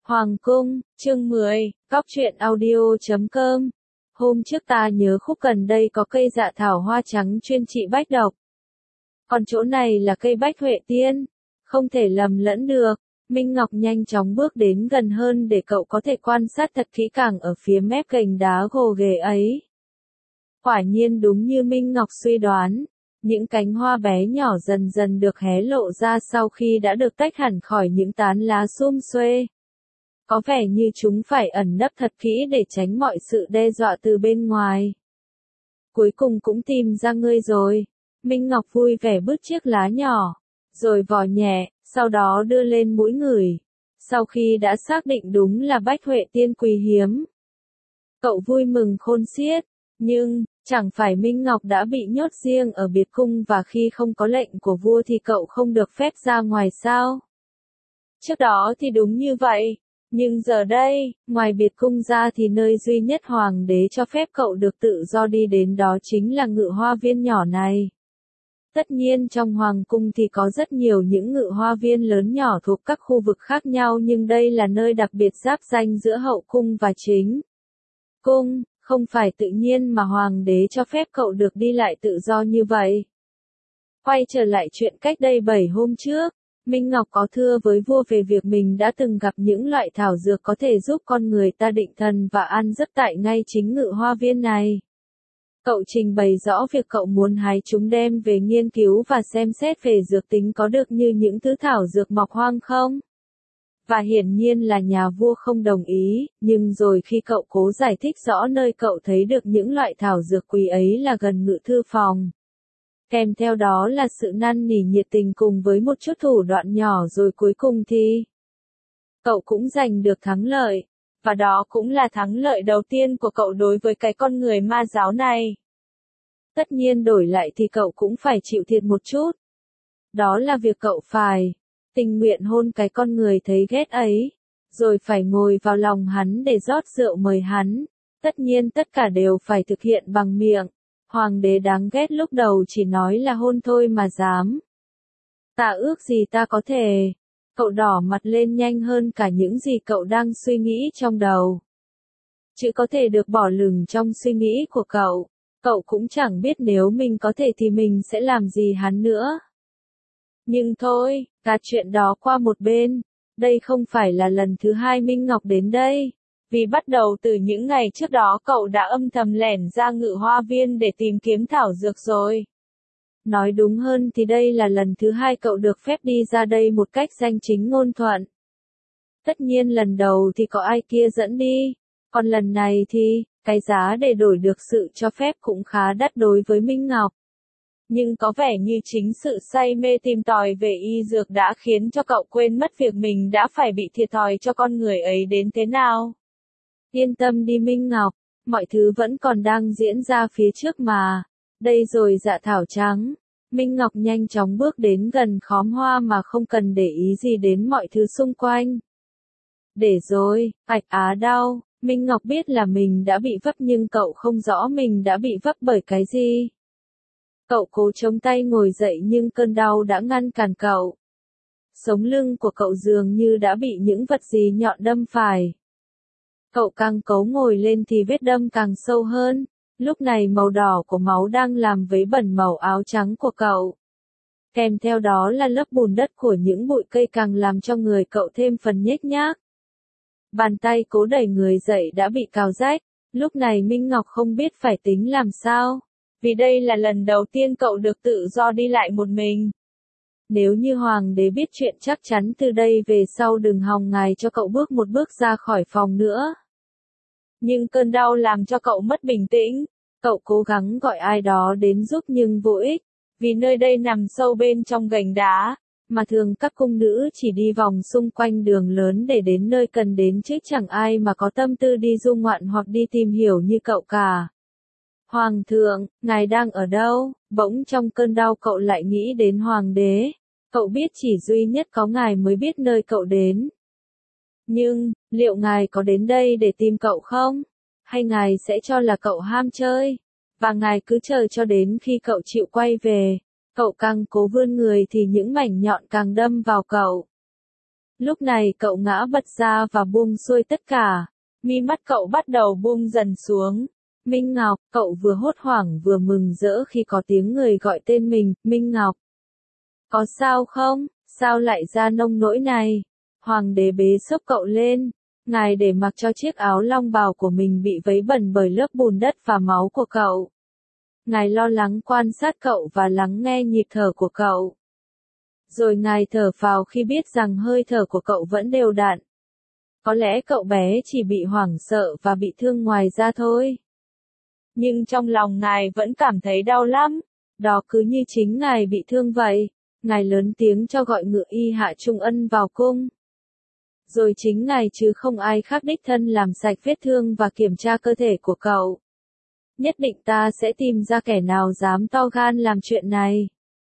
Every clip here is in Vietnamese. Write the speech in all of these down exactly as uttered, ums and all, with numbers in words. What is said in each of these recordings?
Hoàng cung, chương mười, Cóc truyện audio chấm com. Hôm trước ta nhớ khúc gần đây có cây dạ thảo hoa trắng chuyên trị bách độc. Còn chỗ này là cây bách huệ tiên, không thể lầm lẫn được. Minh Ngọc nhanh chóng bước đến gần hơn để cậu có thể quan sát thật kỹ càng ở phía mép gành đá gồ ghề ấy. Quả nhiên đúng như Minh Ngọc suy đoán, những cánh hoa bé nhỏ dần dần được hé lộ ra sau khi đã được tách hẳn khỏi những tán lá sum xuê. Có vẻ như chúng phải ẩn nấp thật kỹ để tránh mọi sự đe dọa từ bên ngoài. Cuối cùng cũng tìm ra ngươi rồi. Minh Ngọc vui vẻ bứt chiếc lá nhỏ, rồi vò nhẹ, sau đó đưa lên mũi ngửi. Sau khi đã xác định đúng là bách huệ tiên quý hiếm, cậu vui mừng khôn xiết. Nhưng, chẳng phải Minh Ngọc đã bị nhốt riêng ở biệt cung và khi không có lệnh của vua thì cậu không được phép ra ngoài sao? Trước đó thì đúng như vậy. Nhưng giờ đây, ngoài biệt cung ra thì nơi duy nhất hoàng đế cho phép cậu được tự do đi đến đó chính là ngự hoa viên nhỏ này. Tất nhiên trong hoàng cung thì có rất nhiều những ngự hoa viên lớn nhỏ thuộc các khu vực khác nhau, nhưng đây là nơi đặc biệt giáp ranh giữa hậu cung và chính cung, không phải tự nhiên mà hoàng đế cho phép cậu được đi lại tự do như vậy. Quay trở lại chuyện cách đây bảy hôm trước. Minh Ngọc có thưa với vua về việc mình đã từng gặp những loại thảo dược có thể giúp con người ta định thần và an giấc tại ngay chính ngự hoa viên này. Cậu trình bày rõ việc cậu muốn hái chúng đem về nghiên cứu và xem xét về dược tính có được như những thứ thảo dược mọc hoang không. Và hiển nhiên là nhà vua không đồng ý, nhưng rồi khi cậu cố giải thích rõ nơi cậu thấy được những loại thảo dược quý ấy là gần ngự thư phòng. Kèm theo đó là sự năn nỉ nhiệt tình cùng với một chút thủ đoạn nhỏ, rồi cuối cùng thì cậu cũng giành được thắng lợi. Và đó cũng là thắng lợi đầu tiên của cậu đối với cái con người ma giáo này. Tất nhiên đổi lại thì cậu cũng phải chịu thiệt một chút. Đó là việc cậu phải tình nguyện hôn cái con người thấy ghét ấy, rồi phải ngồi vào lòng hắn để rót rượu mời hắn. Tất nhiên tất cả đều phải thực hiện bằng miệng. Hoàng đế đáng ghét lúc đầu chỉ nói là hôn thôi mà dám. Ta ước gì ta có thể. Cậu đỏ mặt lên nhanh hơn cả những gì cậu đang suy nghĩ trong đầu. Chữ có thể được bỏ lửng trong suy nghĩ của cậu. Cậu cũng chẳng biết nếu mình có thể thì mình sẽ làm gì hắn nữa. Nhưng thôi, gạt chuyện đó qua một bên. Đây không phải là lần thứ hai Minh Ngọc đến đây. Vì bắt đầu từ những ngày trước đó cậu đã âm thầm lẻn ra ngự hoa viên để tìm kiếm thảo dược rồi. Nói đúng hơn thì đây là lần thứ hai cậu được phép đi ra đây một cách danh chính ngôn thuận. Tất nhiên lần đầu thì có ai kia dẫn đi, còn lần này thì, cái giá để đổi được sự cho phép cũng khá đắt đối với Minh Ngọc. Nhưng có vẻ như chính sự say mê tìm tòi về y dược đã khiến cho cậu quên mất việc mình đã phải bị thiệt thòi cho con người ấy đến thế nào. Yên tâm đi Minh Ngọc, mọi thứ vẫn còn đang diễn ra phía trước mà. Đây rồi dạ thảo trắng. Minh Ngọc nhanh chóng bước đến gần khóm hoa mà không cần để ý gì đến mọi thứ xung quanh. Để rồi, ạch á đau, Minh Ngọc biết là mình đã bị vấp nhưng cậu không rõ mình đã bị vấp bởi cái gì. Cậu cố chống tay ngồi dậy nhưng cơn đau đã ngăn cản cậu. Sống lưng của cậu dường như đã bị những vật gì nhọn đâm phải. Cậu càng cố ngồi lên thì vết đâm càng sâu hơn. Lúc này màu đỏ của máu đang làm vấy bẩn màu áo trắng của cậu. Kèm theo đó là lớp bùn đất của những bụi cây càng làm cho người cậu thêm phần nhếch nhác. Bàn tay cố đẩy người dậy đã bị cào rách. Lúc này Minh Ngọc không biết phải tính làm sao. Vì đây là lần đầu tiên cậu được tự do đi lại một mình. Nếu như hoàng đế biết chuyện chắc chắn từ đây về sau đừng hòng ngài cho cậu bước một bước ra khỏi phòng nữa. Nhưng cơn đau làm cho cậu mất bình tĩnh. Cậu cố gắng gọi ai đó đến giúp nhưng vô ích. Vì nơi đây nằm sâu bên trong gành đá. Mà thường các cung nữ chỉ đi vòng xung quanh đường lớn để đến nơi cần đến chứ chẳng ai mà có tâm tư đi du ngoạn hoặc đi tìm hiểu như cậu cả. Hoàng thượng, ngài đang ở đâu? Bỗng trong cơn đau cậu lại nghĩ đến hoàng đế. Cậu biết chỉ duy nhất có ngài mới biết nơi cậu đến. Nhưng, liệu ngài có đến đây để tìm cậu không? Hay ngài sẽ cho là cậu ham chơi? Và ngài cứ chờ cho đến khi cậu chịu quay về. Cậu càng cố vươn người thì những mảnh nhọn càng đâm vào cậu. Lúc này cậu ngã bật ra và buông xuôi tất cả. Mi mắt cậu bắt đầu buông dần xuống. Minh Ngọc, cậu vừa hốt hoảng vừa mừng rỡ khi có tiếng người gọi tên mình, Minh Ngọc. Có sao không? Sao lại ra nông nỗi này? Hoàng đế bế xốc cậu lên. Ngài để mặc cho chiếc áo long bào của mình bị vấy bẩn bởi lớp bùn đất và máu của cậu. Ngài lo lắng quan sát cậu và lắng nghe nhịp thở của cậu. Rồi ngài thở phào khi biết rằng hơi thở của cậu vẫn đều đặn. Có lẽ cậu bé chỉ bị hoảng sợ và bị thương ngoài da thôi. Nhưng trong lòng ngài vẫn cảm thấy đau lắm. Đó cứ như chính ngài bị thương vậy. Ngài lớn tiếng cho gọi ngự y Hạ Trung Ân vào cung. Rồi chính ngài chứ không ai khác đích thân làm sạch vết thương và kiểm tra cơ thể của cậu. Nhất định ta sẽ tìm ra kẻ nào dám to gan làm chuyện này.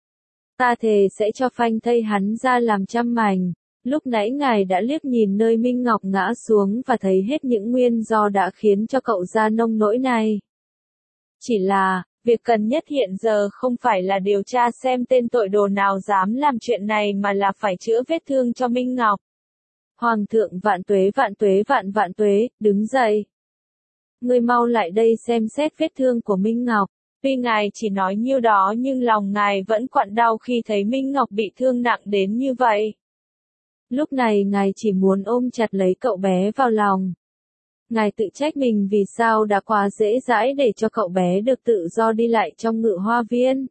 Ta thề sẽ cho phanh thây hắn ra làm trăm mảnh. Lúc nãy ngài đã liếc nhìn nơi Minh Ngọc ngã xuống và thấy hết những nguyên do đã khiến cho cậu ra nông nỗi này. Chỉ là, việc cần nhất hiện giờ không phải là điều tra xem tên tội đồ nào dám làm chuyện này mà là phải chữa vết thương cho Minh Ngọc. Hoàng thượng vạn tuế vạn tuế vạn vạn tuế, đứng dậy. Ngươi mau lại đây xem xét vết thương của Minh Ngọc. Tuy ngài chỉ nói nhiêu đó nhưng lòng ngài vẫn quặn đau khi thấy Minh Ngọc bị thương nặng đến như vậy. Lúc này ngài chỉ muốn ôm chặt lấy cậu bé vào lòng. Ngài tự trách mình vì sao đã quá dễ dãi để cho cậu bé được tự do đi lại trong ngự hoa viên.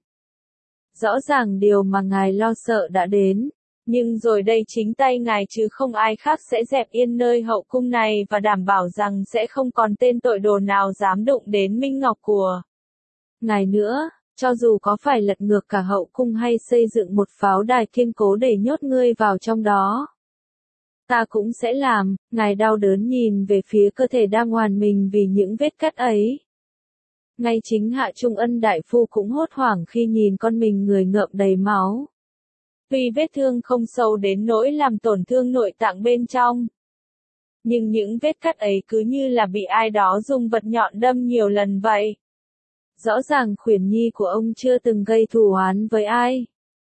Rõ ràng điều mà ngài lo sợ đã đến. Nhưng rồi đây chính tay ngài chứ không ai khác sẽ dẹp yên nơi hậu cung này và đảm bảo rằng sẽ không còn tên tội đồ nào dám đụng đến Minh Ngọc của ngài nữa, cho dù có phải lật ngược cả hậu cung hay xây dựng một pháo đài kiên cố để nhốt ngươi vào trong đó. Ta cũng sẽ làm. Ngài đau đớn nhìn về phía cơ thể đang hoàn mình vì những vết cắt ấy. Ngay chính Hạ Trung Ân đại phu cũng hốt hoảng khi nhìn con mình người ngợm đầy máu. Tuy vết thương không sâu đến nỗi làm tổn thương nội tạng bên trong. Nhưng những vết cắt ấy cứ như là bị ai đó dùng vật nhọn đâm nhiều lần vậy. Rõ ràng Khuyển Nhi của ông chưa từng gây thù oán với ai.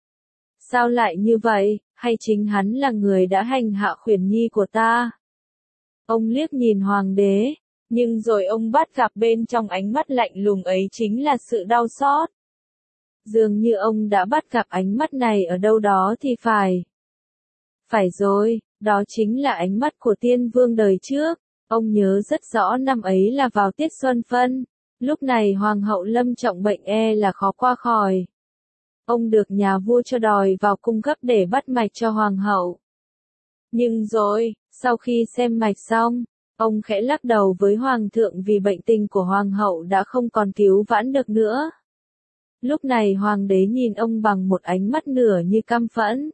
Sao lại như vậy, hay chính hắn là người đã hành hạ Khuyển Nhi của ta? Ông liếc nhìn hoàng đế, nhưng rồi ông bắt gặp bên trong ánh mắt lạnh lùng ấy chính là sự đau xót. Dường như ông đã bắt gặp ánh mắt này ở đâu đó thì phải. Phải rồi, đó chính là ánh mắt của tiên vương đời trước. Ông nhớ rất rõ năm ấy là vào tiết xuân phân. Lúc này hoàng hậu lâm trọng bệnh e là khó qua khỏi. Ông được nhà vua cho đòi vào cung cấp để bắt mạch cho hoàng hậu. Nhưng rồi, sau khi xem mạch xong, ông khẽ lắc đầu với hoàng thượng vì bệnh tình của hoàng hậu đã không còn cứu vãn được nữa. Lúc này hoàng đế nhìn ông bằng một ánh mắt nửa như căm phẫn,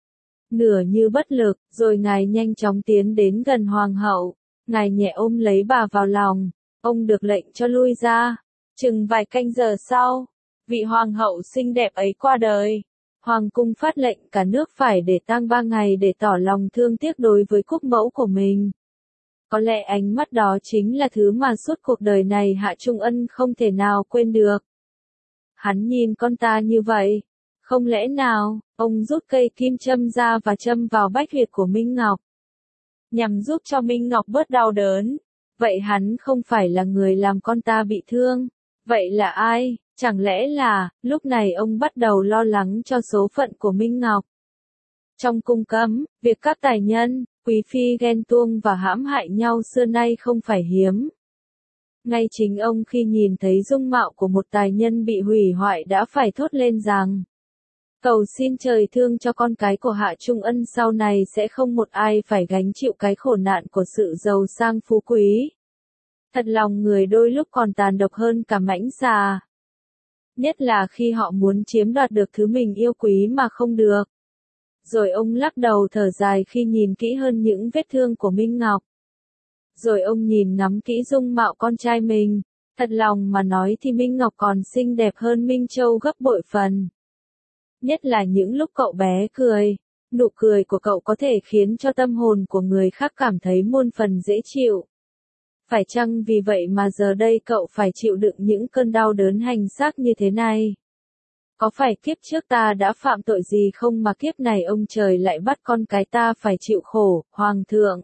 nửa như bất lực, rồi ngài nhanh chóng tiến đến gần hoàng hậu. Ngài nhẹ ôm lấy bà vào lòng, ông được lệnh cho lui ra. Chừng vài canh giờ sau, vị hoàng hậu xinh đẹp ấy qua đời. Hoàng cung phát lệnh cả nước phải để tang ba ngày để tỏ lòng thương tiếc đối với quốc mẫu của mình. Có lẽ ánh mắt đó chính là thứ mà suốt cuộc đời này Hạ Trung Ân không thể nào quên được. Hắn nhìn con ta như vậy. Không lẽ nào, ông rút cây kim châm ra và châm vào bách huyệt của Minh Ngọc, nhằm giúp cho Minh Ngọc bớt đau đớn. Vậy hắn không phải là người làm con ta bị thương. Vậy là ai? Chẳng lẽ là, lúc này ông bắt đầu lo lắng cho số phận của Minh Ngọc. Trong cung cấm, việc các tài nhân, quý phi ghen tuông và hãm hại nhau xưa nay không phải hiếm. Ngay chính ông khi nhìn thấy dung mạo của một tài nhân bị hủy hoại đã phải thốt lên rằng, cầu xin trời thương cho con cái của Hạ Trung Ân sau này sẽ không một ai phải gánh chịu cái khổ nạn của sự giàu sang phú quý. Thật lòng người đôi lúc còn tàn độc hơn cả mãnh xà. Nhất là khi họ muốn chiếm đoạt được thứ mình yêu quý mà không được. Rồi ông lắc đầu thở dài khi nhìn kỹ hơn những vết thương của Minh Ngọc. Rồi ông nhìn ngắm kỹ dung mạo con trai mình. Thật lòng mà nói thì Minh Ngọc còn xinh đẹp hơn Minh Châu gấp bội phần. Nhất là những lúc cậu bé cười. Nụ cười của cậu có thể khiến cho tâm hồn của người khác cảm thấy muôn phần dễ chịu. Phải chăng vì vậy mà giờ đây cậu phải chịu đựng những cơn đau đớn hành xác như thế này? Có phải kiếp trước ta đã phạm tội gì không mà kiếp này ông trời lại bắt con cái ta phải chịu khổ, Hoàng thượng?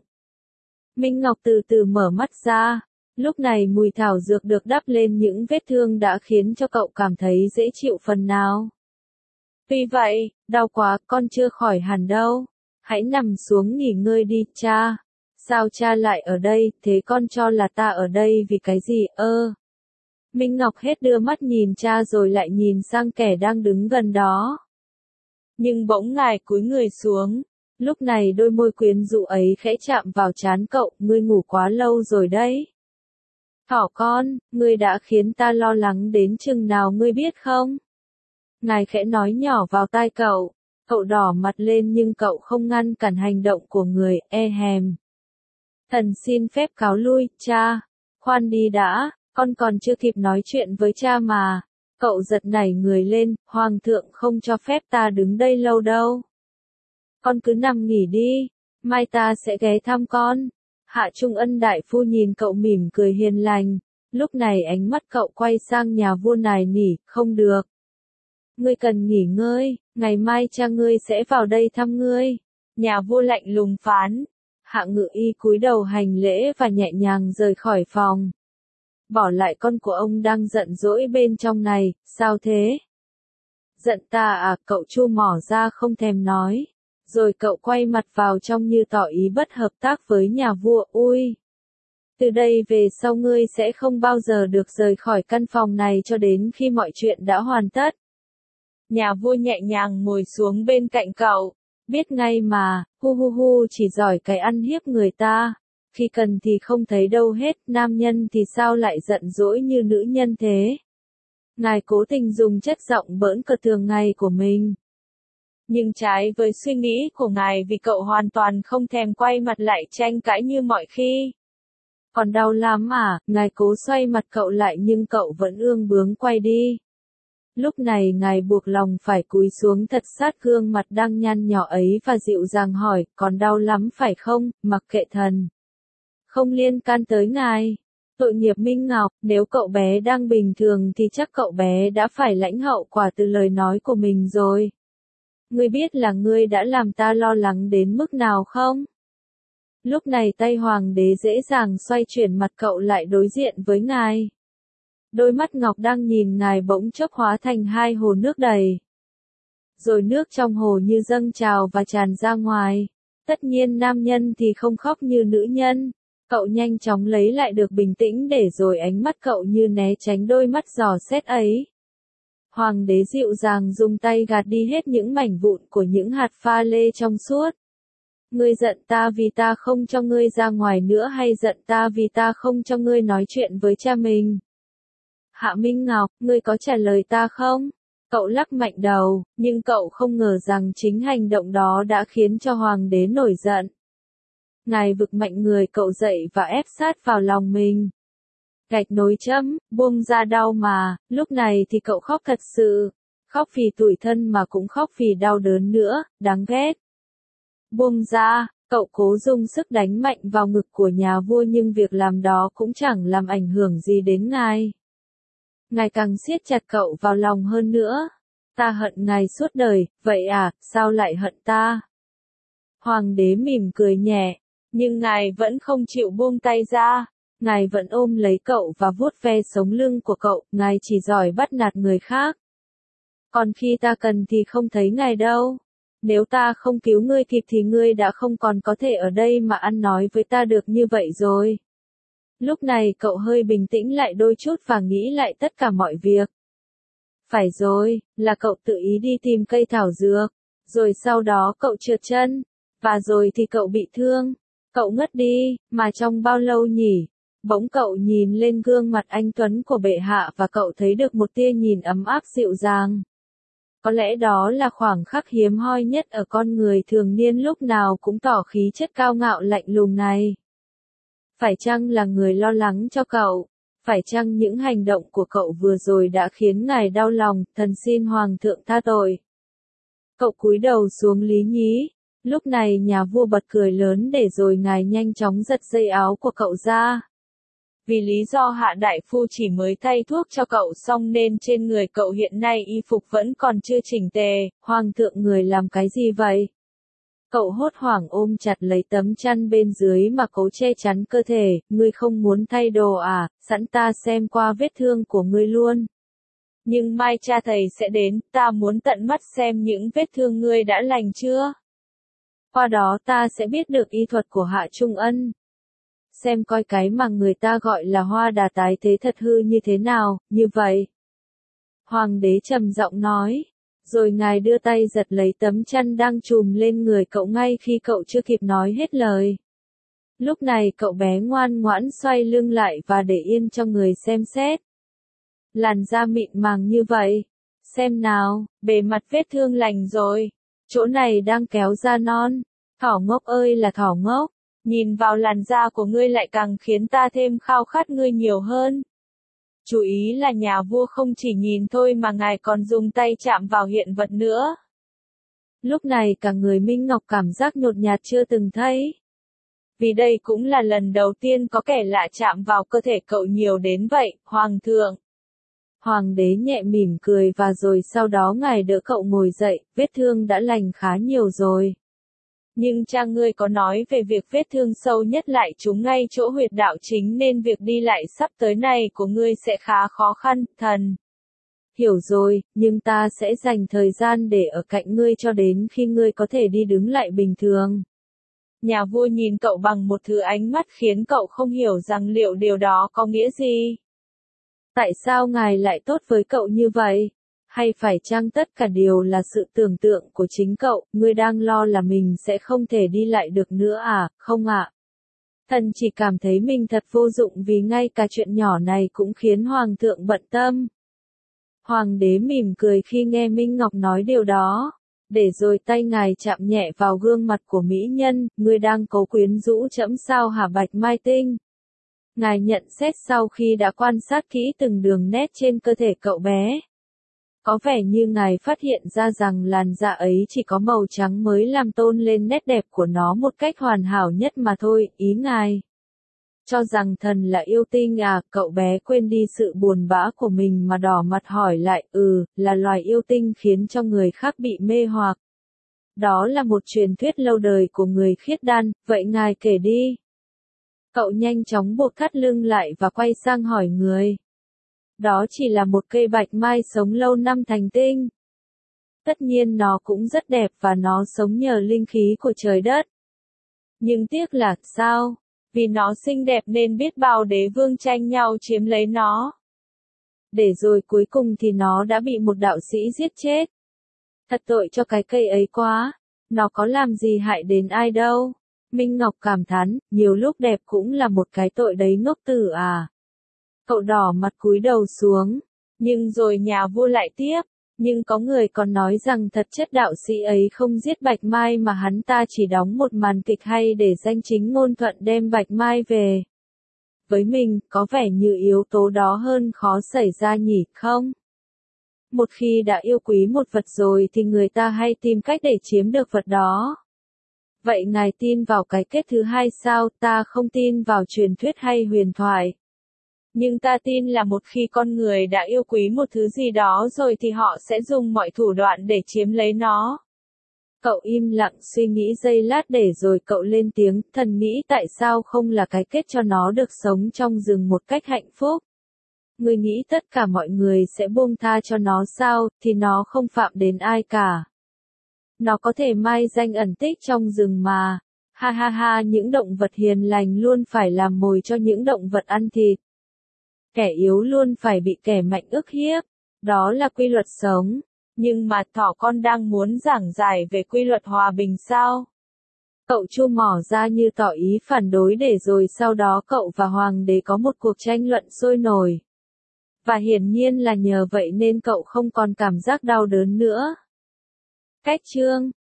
Minh Ngọc từ từ mở mắt ra. Lúc này mùi thảo dược được đắp lên những vết thương đã khiến cho cậu cảm thấy dễ chịu phần nào. Tuy vậy, đau quá, con chưa khỏi hẳn đâu. Hãy nằm xuống nghỉ ngơi đi, cha. Sao cha lại ở đây, thế con cho là ta ở đây vì cái gì, ơ? Minh Ngọc hết đưa mắt nhìn cha rồi lại nhìn sang kẻ đang đứng gần đó. Nhưng bỗng ngài cúi người xuống. Lúc này đôi môi quyến rũ ấy khẽ chạm vào trán cậu, ngươi ngủ quá lâu rồi đấy. Thỏ con, ngươi đã khiến ta lo lắng đến chừng nào ngươi biết không? Ngài khẽ nói nhỏ vào tai cậu. Cậu đỏ mặt lên nhưng cậu không ngăn cản hành động của người, e hèm. Thần xin phép cáo lui, cha. Khoan đi đã, con còn chưa kịp nói chuyện với cha mà. Cậu giật nảy người lên, Hoàng thượng không cho phép ta đứng đây lâu đâu. Con cứ nằm nghỉ đi, mai ta sẽ ghé thăm con. Hạ Trung Ân đại phu nhìn cậu mỉm cười hiền lành. Lúc này ánh mắt cậu quay sang nhà vua nài nỉ, không được. Ngươi cần nghỉ ngơi, ngày mai cha ngươi sẽ vào đây thăm ngươi. Nhà vua lạnh lùng phán. Hạ Ngự Y cúi đầu hành lễ và nhẹ nhàng rời khỏi phòng. Bỏ lại con của ông đang giận dỗi bên trong này, sao thế? Giận ta à, cậu chu mỏ ra không thèm nói. Rồi cậu quay mặt vào trong như tỏ ý bất hợp tác với nhà vua, ui. Từ đây về sau ngươi sẽ không bao giờ được rời khỏi căn phòng này cho đến khi mọi chuyện đã hoàn tất. Nhà vua nhẹ nhàng ngồi xuống bên cạnh cậu. Biết ngay mà, hu hu hu chỉ giỏi cái ăn hiếp người ta. Khi cần thì không thấy đâu hết, nam nhân thì sao lại giận dỗi như nữ nhân thế? Ngài cố tình dùng chất giọng bỡn cợt thường ngày của mình. Nhưng trái với suy nghĩ của ngài vì cậu hoàn toàn không thèm quay mặt lại tranh cãi như mọi khi. Còn đau lắm à, ngài cố xoay mặt cậu lại nhưng cậu vẫn ương bướng quay đi. Lúc này ngài buộc lòng phải cúi xuống thật sát gương mặt đang nhăn nhỏ ấy và dịu dàng hỏi, còn đau lắm phải không, mặc kệ thần. Không liên can tới ngài. Tội nghiệp Minh Ngọc, nếu cậu bé đang bình thường thì chắc cậu bé đã phải lãnh hậu quả từ lời nói của mình rồi. Ngươi biết là ngươi đã làm ta lo lắng đến mức nào không? Lúc này tay hoàng đế dễ dàng xoay chuyển mặt cậu lại đối diện với ngài. Đôi mắt ngọc đang nhìn ngài bỗng chốc hóa thành hai hồ nước đầy. Rồi nước trong hồ như dâng trào và tràn ra ngoài. Tất nhiên nam nhân thì không khóc như nữ nhân. Cậu nhanh chóng lấy lại được bình tĩnh để rồi ánh mắt cậu như né tránh đôi mắt giò xét ấy. Hoàng đế dịu dàng dùng tay gạt đi hết những mảnh vụn của những hạt pha lê trong suốt. Ngươi giận ta vì ta không cho ngươi ra ngoài nữa hay giận ta vì ta không cho ngươi nói chuyện với cha mình? Hạ Minh Ngọc, ngươi có trả lời ta không? Cậu lắc mạnh đầu, nhưng cậu không ngờ rằng chính hành động đó đã khiến cho hoàng đế nổi giận. Ngài vực mạnh người cậu dậy và ép sát vào lòng mình. Gạch nối chấm, buông ra đau mà, lúc này thì cậu khóc thật sự. Khóc vì tủi thân mà cũng khóc vì đau đớn nữa, đáng ghét. Buông ra, cậu cố dùng sức đánh mạnh vào ngực của nhà vua nhưng việc làm đó cũng chẳng làm ảnh hưởng gì đến ngài. Ngài càng siết chặt cậu vào lòng hơn nữa. Ta hận ngài suốt đời, vậy à, sao lại hận ta? Hoàng đế mỉm cười nhẹ, nhưng ngài vẫn không chịu buông tay ra. Ngài vẫn ôm lấy cậu và vuốt ve sống lưng của cậu, ngài chỉ giỏi bắt nạt người khác. Còn khi ta cần thì không thấy ngài đâu. Nếu ta không cứu ngươi kịp thì ngươi đã không còn có thể ở đây mà ăn nói với ta được như vậy rồi. Lúc này cậu hơi bình tĩnh lại đôi chút và nghĩ lại tất cả mọi việc. Phải rồi, là cậu tự ý đi tìm cây thảo dược. Rồi sau đó cậu trượt chân. Và rồi thì cậu bị thương. Cậu ngất đi, mà trong bao lâu nhỉ? Bỗng cậu nhìn lên gương mặt anh Tuấn của bệ hạ và cậu thấy được một tia nhìn ấm áp dịu dàng. Có lẽ đó là khoảng khắc hiếm hoi nhất ở con người thường niên lúc nào cũng tỏ khí chất cao ngạo lạnh lùng này. Phải chăng là người lo lắng cho cậu? Phải chăng những hành động của cậu vừa rồi đã khiến ngài đau lòng, thần xin hoàng thượng tha tội? Cậu cúi đầu xuống lý nhí. Lúc này nhà vua bật cười lớn để rồi ngài nhanh chóng giật dây áo của cậu ra. Vì lý do Hạ đại phu chỉ mới thay thuốc cho cậu xong nên trên người cậu hiện nay y phục vẫn còn chưa chỉnh tề. Hoàng thượng người làm cái gì vậy? Cậu hốt hoảng ôm chặt lấy tấm chăn bên dưới mà cố che chắn cơ thể. Ngươi không muốn thay đồ à? Sẵn ta xem qua vết thương của ngươi luôn. Nhưng mai cha thầy sẽ đến, ta muốn tận mắt xem những vết thương ngươi đã lành chưa. Qua đó ta sẽ biết được y thuật của Hạ Trung Ân. Xem coi cái mà người ta gọi là hoa đà tái thế thật hư như thế nào, như vậy. Hoàng đế trầm giọng nói, rồi ngài đưa tay giật lấy tấm chăn đang trùm lên người cậu ngay khi cậu chưa kịp nói hết lời. Lúc này cậu bé ngoan ngoãn xoay lưng lại và để yên cho người xem xét. Làn da mịn màng như vậy. Xem nào, bề mặt vết thương lành rồi. Chỗ này đang kéo da non. Thỏ ngốc ơi là thỏ ngốc. Nhìn vào làn da của ngươi lại càng khiến ta thêm khao khát ngươi nhiều hơn. Chú ý là nhà vua không chỉ nhìn thôi mà ngài còn dùng tay chạm vào hiện vật nữa. Lúc này cả người Minh Ngọc cảm giác nhột nhạt chưa từng thấy. Vì đây cũng là lần đầu tiên có kẻ lạ chạm vào cơ thể cậu nhiều đến vậy, Hoàng thượng. Hoàng đế nhẹ mỉm cười và rồi sau đó ngài đỡ cậu ngồi dậy, vết thương đã lành khá nhiều rồi. Nhưng cha ngươi có nói về việc vết thương sâu nhất lại trúng ngay chỗ huyệt đạo chính nên việc đi lại sắp tới này của ngươi sẽ khá khó khăn, thần. Hiểu rồi, nhưng ta sẽ dành thời gian để ở cạnh ngươi cho đến khi ngươi có thể đi đứng lại bình thường. Nhà vua nhìn cậu bằng một thứ ánh mắt khiến cậu không hiểu rằng liệu điều đó có nghĩa gì. Tại sao ngài lại tốt với cậu như vậy? Hay phải chăng tất cả đều là sự tưởng tượng của chính cậu, ngươi đang lo là mình sẽ không thể đi lại được nữa à, không ạ? À? Thần chỉ cảm thấy mình thật vô dụng vì ngay cả chuyện nhỏ này cũng khiến Hoàng thượng bận tâm. Hoàng đế mỉm cười khi nghe Minh Ngọc nói điều đó. Để rồi tay ngài chạm nhẹ vào gương mặt của mỹ nhân, ngươi đang cố quyến rũ trẫm sao hả Bạch Mai Tinh? Ngài nhận xét sau khi đã quan sát kỹ từng đường nét trên cơ thể cậu bé. Có vẻ như ngài phát hiện ra rằng làn da ấy chỉ có màu trắng mới làm tôn lên nét đẹp của nó một cách hoàn hảo nhất mà thôi, ý ngài. Cho rằng thần là yêu tinh à, cậu bé quên đi sự buồn bã của mình mà đỏ mặt hỏi lại, ừ, là loài yêu tinh khiến cho người khác bị mê hoặc. Đó là một truyền thuyết lâu đời của người khiết đan, vậy ngài kể đi. Cậu nhanh chóng buộc thắt lưng lại và quay sang hỏi người. Đó chỉ là một cây bạch mai sống lâu năm thành tinh. Tất nhiên nó cũng rất đẹp và nó sống nhờ linh khí của trời đất. Nhưng tiếc là, sao? Vì nó xinh đẹp nên biết bao đế vương tranh nhau chiếm lấy nó. Để rồi cuối cùng thì nó đã bị một đạo sĩ giết chết. Thật tội cho cái cây ấy quá. Nó có làm gì hại đến ai đâu. Minh Ngọc cảm thán, nhiều lúc đẹp cũng là một cái tội đấy ngốc tử à. Cậu đỏ mặt cúi đầu xuống. Nhưng rồi nhà vua lại tiếp. Nhưng có người còn nói rằng thật chất đạo sĩ ấy không giết Bạch Mai mà hắn ta chỉ đóng một màn kịch hay để danh chính ngôn thuận đem Bạch Mai về. Với mình, có vẻ như yếu tố đó hơn khó xảy ra nhỉ, không? Một khi đã yêu quý một vật rồi thì người ta hay tìm cách để chiếm được vật đó. Vậy ngài tin vào cái kết thứ hai sao? Ta không tin vào truyền thuyết hay huyền thoại. Nhưng ta tin là một khi con người đã yêu quý một thứ gì đó rồi thì họ sẽ dùng mọi thủ đoạn để chiếm lấy nó. Cậu im lặng suy nghĩ giây lát để rồi cậu lên tiếng, thần nghĩ tại sao không là cái kết cho nó được sống trong rừng một cách hạnh phúc. Người nghĩ tất cả mọi người sẽ buông tha cho nó sao, thì nó không phạm đến ai cả. Nó có thể mai danh ẩn tích trong rừng mà. Ha ha ha, những động vật hiền lành luôn phải làm mồi cho những động vật ăn thịt. Kẻ yếu luôn phải bị kẻ mạnh ức hiếp. Đó là quy luật sống. Nhưng mà thỏ con đang muốn giảng giải về quy luật hòa bình sao? Cậu chu mỏ ra như tỏ ý phản đối để rồi sau đó cậu và hoàng đế có một cuộc tranh luận sôi nổi. Và hiển nhiên là nhờ vậy nên cậu không còn cảm giác đau đớn nữa. Cách chương